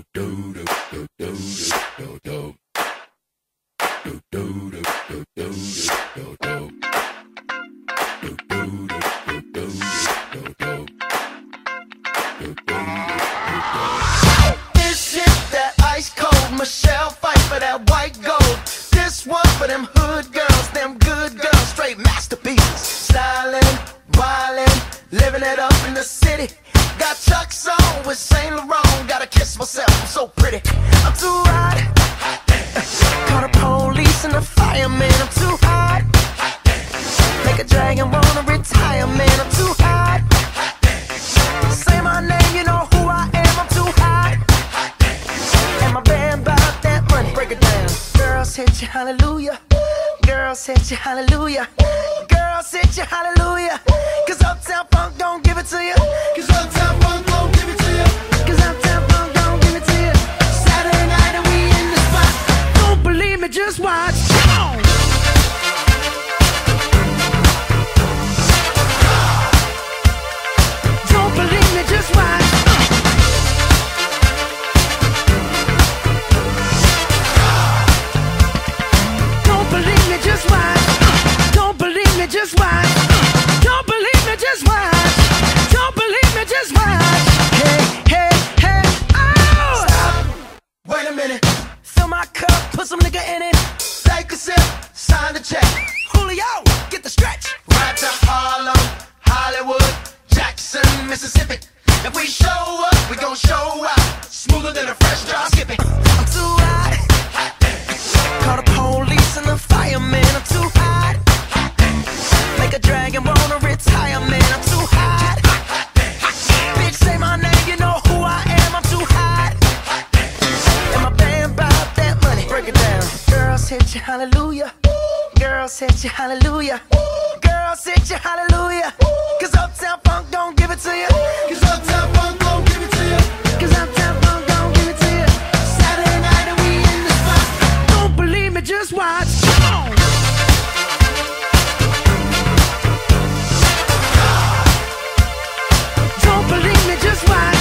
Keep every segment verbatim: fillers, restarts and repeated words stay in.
This hit that ice cold Michelle fight for that white gold. This one for them hood girls, them good girls, straight masterpieces. Stylin', wildin', living it up in the city. Got Chuck's on with Saint Laurent. Gotta kiss myself, I'm so pretty. I'm too hot. Call the police and the fireman. I'm too hot. Make a dragon wanna retire, man. I'm too hot. Say my name, you know who I am. I'm too hot. And my band bought that money. Break it down. Girls hit you, hallelujah. Girls hit you, hallelujah. Girls hit you, hallelujah. Cause Uptown Funk don't give it to you. Cause Uptown Funk don't give it to you. Cause Uptown Funk don't give it to you. Saturday night and we in the spot. Don't believe me, just watch. Come on. Don't believe me, just watch. Don't believe me, just watch. Don't believe me, just watch. Don't believe me, just watch. Don't believe me, just watch. Hey, hey, hey, oh! Stop. Wait a minute. Fill my cup, put some nigga in it. Take a sip, sign the check. Julio, get the stretch. Right to Harlem, Hollywood, Jackson, Mississippi. If we show up, we gon' show out. Smoother than a fresh drop skipping. I'm too hot. Call the police and the fireman. I'm too hot. Make a dragon wanna retire, man. I'm too hot. Bitch, say my name, you know who I am. I'm too hot. And my band bought that money. Break it down. Girls hit you, hallelujah. Girls hit you, hallelujah. Girls hit you, hallelujah. Cause Uptown Funk don't give it to you. Cause Uptown Funk don't give it to you. Cause Uptown Funk don't give it to you. Saturday night and we in the spot. Don't believe me, just watch. Come on. Don't believe me, just watch.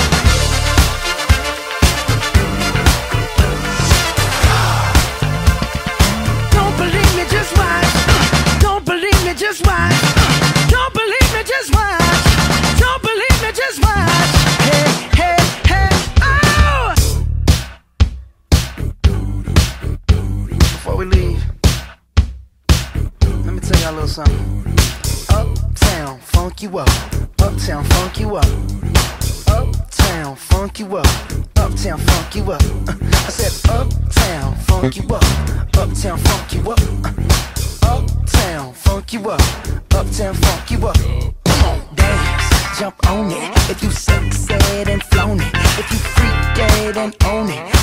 Don't believe me, just watch. Don't believe me, just watch. Don't believe me, just watch. Don't believe me, just watch. Hey, hey, hey, oh! Before we leave, let me tell y'all a little something. Uptown, funk you up. Uptown, funk you up. Uptown, funk you up. Uptown, funk you up. Uh, I said uptown, funk you up. Uptown, funk you up. Uh, uptown, funk you up. Uptown, funk you up. Come on, dance, jump on it. If you suck, said and flown it. If you freak dead and own it.